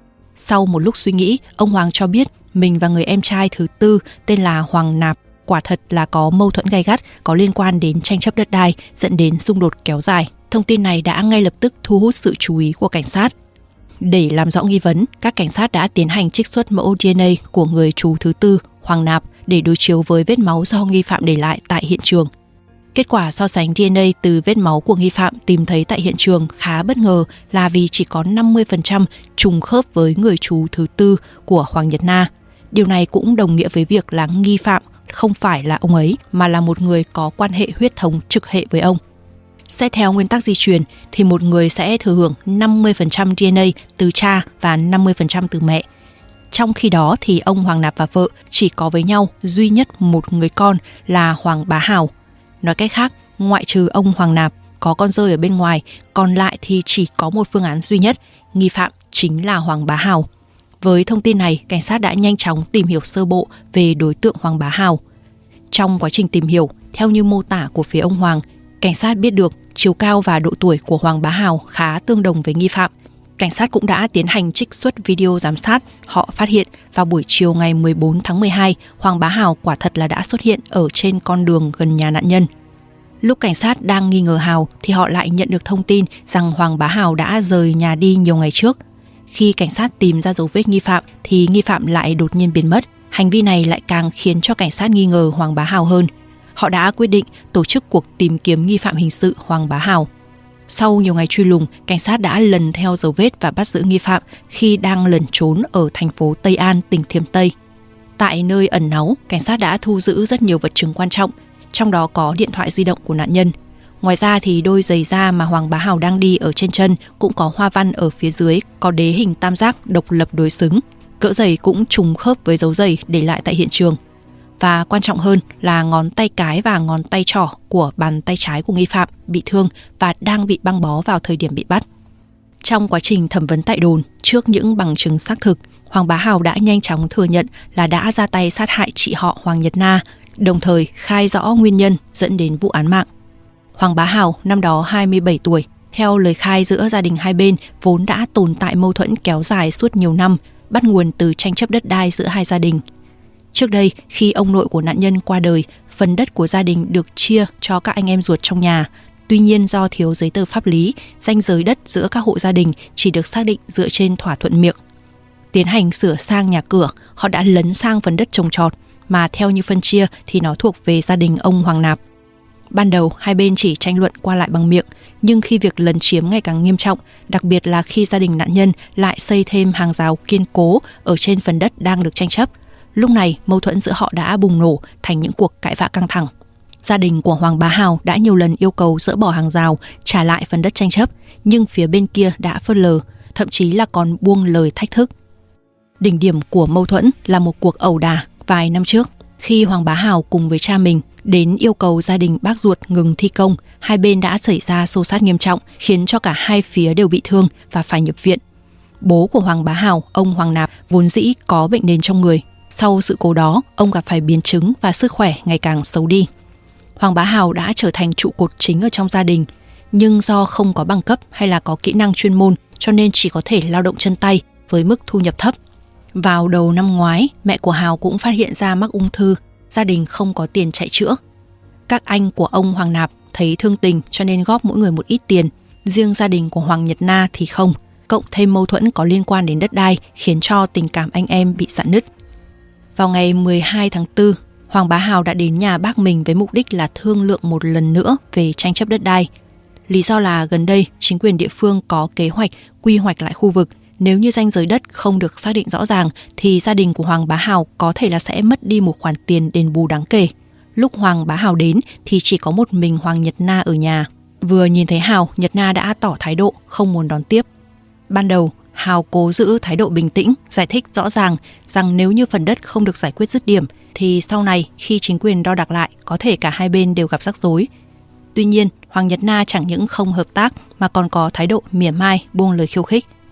Sau một lúc suy nghĩ, ông Hoàng cho biết mình và người em trai thứ tư tên là Hoàng Nạp quả thật là có mâu thuẫn gay gắt có liên quan đến tranh chấp đất đai dẫn đến xung đột kéo dài. Thông tin này đã ngay lập tức thu hút sự chú ý của cảnh sát. Để làm rõ nghi vấn, các cảnh sát đã tiến hành trích xuất mẫu đê en a của người chú thứ tư, Hoàng Nạp, để đối chiếu với vết máu do nghi phạm để lại tại hiện trường. Kết quả so sánh đê en a từ vết máu của nghi phạm tìm thấy tại hiện trường khá bất ngờ là vì chỉ có năm mươi phần trăm trùng khớp với người chú thứ tư của Hoàng Nhật Na. Điều này cũng đồng nghĩa với việc là nghi phạm không phải là ông ấy mà là một người có quan hệ huyết thống trực hệ với ông. Xét theo nguyên tắc di truyền thì một người sẽ thừa hưởng năm mươi phần trăm đê en a từ cha và năm mươi phần trăm từ mẹ. Trong khi đó thì ông Hoàng Nạp và vợ chỉ có với nhau duy nhất một người con là Hoàng Bá Hào. Nói cách khác, ngoại trừ ông Hoàng Nạp có con rơi ở bên ngoài, còn lại thì chỉ có một phương án duy nhất, nghi phạm chính là Hoàng Bá Hào. Với thông tin này, cảnh sát đã nhanh chóng tìm hiểu sơ bộ về đối tượng Hoàng Bá Hào. Trong quá trình tìm hiểu, theo như mô tả của phía ông Hoàng, cảnh sát biết được chiều cao và độ tuổi của Hoàng Bá Hào khá tương đồng với nghi phạm. Cảnh sát cũng đã tiến hành trích xuất video giám sát. Họ phát hiện vào buổi chiều ngày mười bốn tháng mười hai, Hoàng Bá Hào quả thật là đã xuất hiện ở trên con đường gần nhà nạn nhân. Lúc cảnh sát đang nghi ngờ Hào thì họ lại nhận được thông tin rằng Hoàng Bá Hào đã rời nhà đi nhiều ngày trước. Khi cảnh sát tìm ra dấu vết nghi phạm thì nghi phạm lại đột nhiên biến mất. Hành vi này lại càng khiến cho cảnh sát nghi ngờ Hoàng Bá Hào hơn. Họ đã quyết định tổ chức cuộc tìm kiếm nghi phạm hình sự Hoàng Bá Hào. Sau nhiều ngày truy lùng, cảnh sát đã lần theo dấu vết và bắt giữ nghi phạm khi đang lẩn trốn ở thành phố Tây An, tỉnh Thiểm Tây. Tại nơi ẩn náu, cảnh sát đã thu giữ rất nhiều vật chứng quan trọng, trong đó có điện thoại di động của nạn nhân. Ngoài ra thì đôi giày da mà Hoàng Bá Hào đang đi ở trên chân cũng có hoa văn ở phía dưới, có đế hình tam giác độc lập đối xứng. Cỡ giày cũng trùng khớp với dấu giày để lại tại hiện trường. Và quan trọng hơn là ngón tay cái và ngón tay trỏ của bàn tay trái của nghi phạm bị thương và đang bị băng bó vào thời điểm bị bắt. Trong quá trình thẩm vấn tại đồn, trước những bằng chứng xác thực, Hoàng Bá Hào đã nhanh chóng thừa nhận là đã ra tay sát hại chị họ Hoàng Nhật Na, đồng thời khai rõ nguyên nhân dẫn đến vụ án mạng. Hoàng Bá Hào năm đó hai mươi bảy tuổi, theo lời khai giữa gia đình hai bên vốn đã tồn tại mâu thuẫn kéo dài suốt nhiều năm, bắt nguồn từ tranh chấp đất đai giữa hai gia đình. Trước đây, khi ông nội của nạn nhân qua đời, phần đất của gia đình được chia cho các anh em ruột trong nhà. Tuy nhiên do thiếu giấy tờ pháp lý, ranh giới đất giữa các hộ gia đình chỉ được xác định dựa trên thỏa thuận miệng. Tiến hành sửa sang nhà cửa, họ đã lấn sang phần đất trồng trọt, mà theo như phân chia thì nó thuộc về gia đình ông Hoàng Nạp. Ban đầu, hai bên chỉ tranh luận qua lại bằng miệng, nhưng khi việc lấn chiếm ngày càng nghiêm trọng, đặc biệt là khi gia đình nạn nhân lại xây thêm hàng rào kiên cố ở trên phần đất đang được tranh chấp, lúc này mâu thuẫn giữa họ đã bùng nổ thành những cuộc cãi vã căng thẳng. Gia đình của Hoàng Bá Hào đã nhiều lần yêu cầu dỡ bỏ hàng rào, trả lại phần đất tranh chấp, nhưng phía bên kia đã phớt lờ, thậm chí là còn buông lời thách thức. Đỉnh điểm của mâu thuẫn là một cuộc ẩu đả vài năm trước, khi Hoàng Bá Hào cùng với cha mình đến yêu cầu gia đình bác ruột ngừng thi công. Hai bên đã xảy ra xô xát nghiêm trọng, khiến cho cả hai phía đều bị thương và phải nhập viện. Bố của Hoàng Bá Hào, ông Hoàng Nạp, vốn dĩ có bệnh nền trong người. Sau sự cố đó, ông gặp phải biến chứng và sức khỏe ngày càng xấu đi. Hoàng Bá Hào đã trở thành trụ cột chính ở trong gia đình, nhưng do không có bằng cấp hay là có kỹ năng chuyên môn, cho nên chỉ có thể lao động chân tay với mức thu nhập thấp. Vào đầu năm ngoái, mẹ của Hào cũng phát hiện ra mắc ung thư, gia đình không có tiền chạy chữa. Các anh của ông Hoàng Nạp thấy thương tình cho nên góp mỗi người một ít tiền, riêng gia đình của Hoàng Nhật Na thì không, cộng thêm mâu thuẫn có liên quan đến đất đai khiến cho tình cảm anh em bị rạn nứt. Vào ngày mười hai tháng tư, Hoàng Bá Hào đã đến nhà bác mình với mục đích là thương lượng một lần nữa về tranh chấp đất đai. Lý do là gần đây chính quyền địa phương có kế hoạch quy hoạch lại khu vực. Nếu như ranh giới đất không được xác định rõ ràng thì gia đình của Hoàng Bá Hào có thể là sẽ mất đi một khoản tiền đền bù đáng kể. Lúc Hoàng Bá Hào đến thì chỉ có một mình Hoàng Nhật Na ở nhà. Vừa nhìn thấy Hào, Nhật Na đã tỏ thái độ không muốn đón tiếp. Ban đầu, Hào cố giữ thái độ bình tĩnh, giải thích rõ ràng rằng nếu như phần đất không được giải quyết dứt điểm thì sau này khi chính quyền đo đạc lại có thể cả hai bên đều gặp rắc rối. Tuy nhiên, Hoàng Nhật Na chẳng những không hợp tác mà còn có thái độ mỉa mai, buông lời khiêu khích.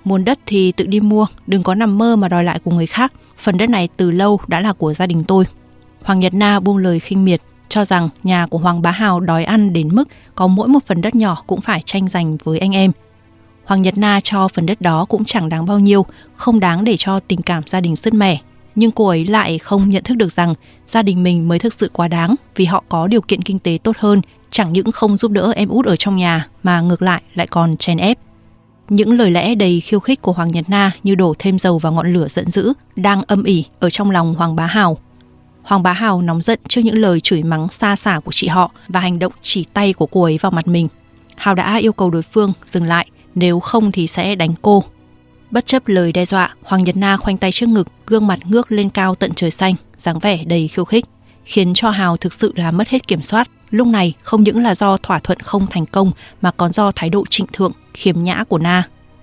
muốn đất thì tự đi mua, đừng có nằm mơ mà đòi lại của người khác. Phần đất này từ lâu đã là của gia đình tôi. Hoàng Nhật Na buông lời khinh miệt, cho rằng nhà của Hoàng Bá Hào đói ăn đến mức có mỗi một phần đất nhỏ cũng phải tranh giành với anh em. Hoàng Nhật Na cho phần đất đó cũng chẳng đáng bao nhiêu, không đáng để cho tình cảm gia đình sứt mẻ. Nhưng cô ấy lại không nhận thức được rằng gia đình mình mới thực sự quá đáng, vì họ có điều kiện kinh tế tốt hơn, chẳng những không giúp đỡ em út ở trong nhà mà ngược lại lại còn chèn ép. Những lời lẽ đầy khiêu khích của Hoàng Nhật Na như đổ thêm dầu vào ngọn lửa giận dữ đang âm ỉ ở trong lòng Hoàng Bá Hào. Hoàng Bá Hào nóng giận trước những lời chửi mắng xa xả của chị họ và hành động chỉ tay của cô ấy vào mặt mình. Hào đã yêu cầu đối phương dừng lại, nếu không thì sẽ đánh cô. Bất chấp lời đe dọa, Hoàng Nhật Na khoanh tay trước ngực, gương mặt ngước lên cao tận trời xanh, dáng vẻ đầy khiêu khích, khiến cho Hào thực sự là mất hết kiểm soát. Lúc này không những là do thỏa thuận không thành công mà còn do thái độ trịnh thượng, khiêm nhã của Na.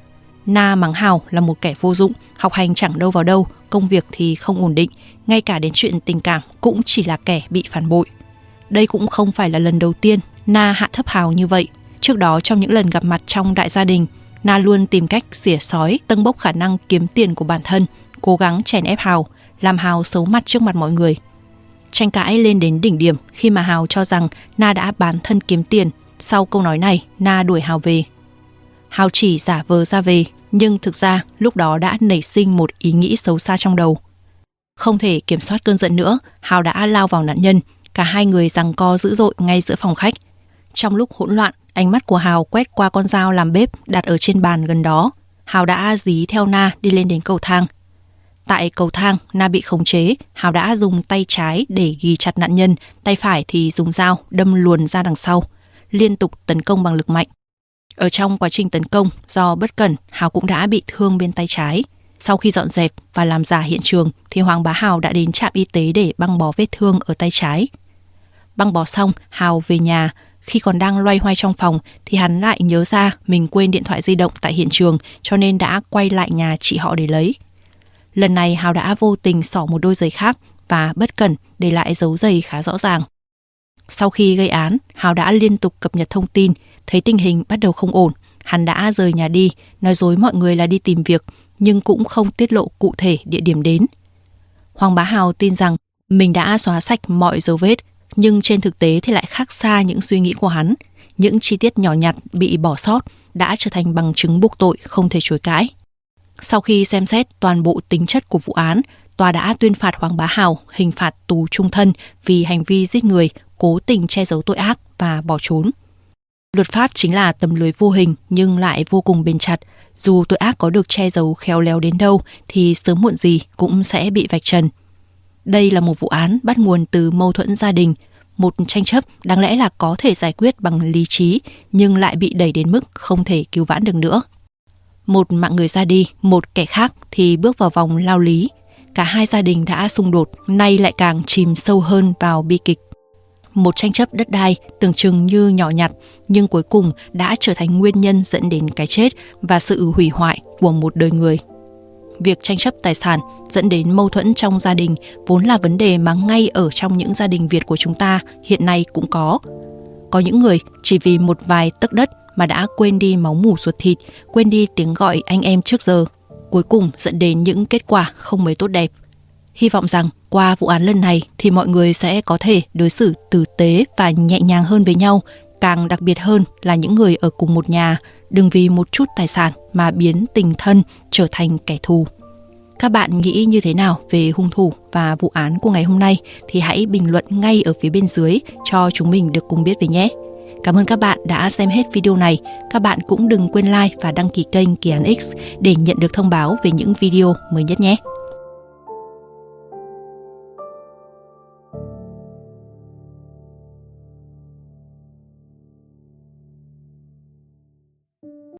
Na mắng Hào là một kẻ vô dụng, học hành chẳng đâu vào đâu, công việc thì không ổn định, ngay cả đến chuyện tình cảm cũng chỉ là kẻ bị phản bội. Đây cũng không phải là lần đầu tiên Na hạ thấp Hào như vậy. Trước đó trong những lần gặp mặt trong đại gia đình, Na luôn tìm cách xỉa xói, tâng bốc khả năng kiếm tiền của bản thân, cố gắng chèn ép Hào, làm Hào xấu mặt trước mặt mọi người. Tranh cãi lên đến đỉnh điểm khi mà Hào cho rằng Na đã bán thân kiếm tiền. Sau câu nói này, Na đuổi Hào về. Hào chỉ giả vờ ra về, nhưng thực ra lúc đó đã nảy sinh một ý nghĩ xấu xa trong đầu. Không thể kiểm soát cơn giận nữa, Hào đã lao vào nạn nhân. Cả hai người giằng co dữ dội ngay giữa phòng khách. Trong lúc hỗn loạn, ánh mắt của Hào quét qua con dao làm bếp đặt ở trên bàn gần đó. Hào đã dí theo Na đi lên đến cầu thang. Tại cầu thang, Na bị khống chế. Hào đã dùng tay trái để ghi chặt nạn nhân, tay phải thì dùng dao đâm luồn ra đằng sau, liên tục tấn công bằng lực mạnh. Ở trong quá trình tấn công, do bất cẩn, Hào cũng đã bị thương bên tay trái. Sau khi dọn dẹp và làm giả hiện trường thì Hoàng Bá Hào đã đến trạm y tế để băng bó vết thương ở tay trái. Băng bó xong, Hào về nhà. Khi còn đang loay hoay trong phòng thì hắn lại nhớ ra mình quên điện thoại di động tại hiện trường, cho nên đã quay lại nhà chị họ để lấy. Lần này Hào đã vô tình xỏ một đôi giày khác và bất cẩn để lại dấu giày khá rõ ràng. Sau khi gây án, Hào đã liên tục cập nhật thông tin, thấy tình hình bắt đầu không ổn. Hắn đã rời nhà đi, nói dối mọi người là đi tìm việc, nhưng cũng không tiết lộ cụ thể địa điểm đến. Hoàng Bá Hào tin rằng mình đã xóa sạch mọi dấu vết, nhưng trên thực tế thì lại khác xa những suy nghĩ của hắn. Những chi tiết nhỏ nhặt bị bỏ sót đã trở thành bằng chứng buộc tội không thể chối cãi. Sau khi xem xét toàn bộ tính chất của vụ án, tòa đã tuyên phạt Hoàng Bá Hào hình phạt tù chung thân vì hành vi giết người, cố tình che giấu tội ác và bỏ trốn. Luật pháp chính là tấm lưới vô hình nhưng lại vô cùng bền chặt. Dù tội ác có được che giấu khéo léo đến đâu thì sớm muộn gì cũng sẽ bị vạch trần. Đây là một vụ án bắt nguồn từ mâu thuẫn gia đình, một tranh chấp đáng lẽ là có thể giải quyết bằng lý trí nhưng lại bị đẩy đến mức không thể cứu vãn được nữa. Một mạng người ra đi, một kẻ khác thì bước vào vòng lao lý. Cả hai gia đình đã xung đột, nay lại càng chìm sâu hơn vào bi kịch. Một tranh chấp đất đai tưởng chừng như nhỏ nhặt nhưng cuối cùng đã trở thành nguyên nhân dẫn đến cái chết và sự hủy hoại của một đời người. Việc tranh chấp tài sản dẫn đến mâu thuẫn trong gia đình vốn là vấn đề mà ngay ở trong những gia đình Việt của chúng ta hiện nay cũng có. Có những người chỉ vì một vài tấc đất mà đã quên đi máu mủ ruột thịt, quên đi tiếng gọi anh em trước giờ, cuối cùng dẫn đến những kết quả không mấy tốt đẹp. Hy vọng rằng qua vụ án lần này thì mọi người sẽ có thể đối xử tử tế và nhẹ nhàng hơn với nhau, càng đặc biệt hơn là những người ở cùng một nhà, đừng vì một chút tài sản mà biến tình thân trở thành kẻ thù. Các bạn nghĩ như thế nào về hung thủ và vụ án của ngày hôm nay thì hãy bình luận ngay ở phía bên dưới cho chúng mình được cùng biết với nhé. Cảm ơn các bạn đã xem hết video này. Các bạn cũng đừng quên like và đăng ký kênh Kỳ Án X để nhận được thông báo về những video mới nhất nhé.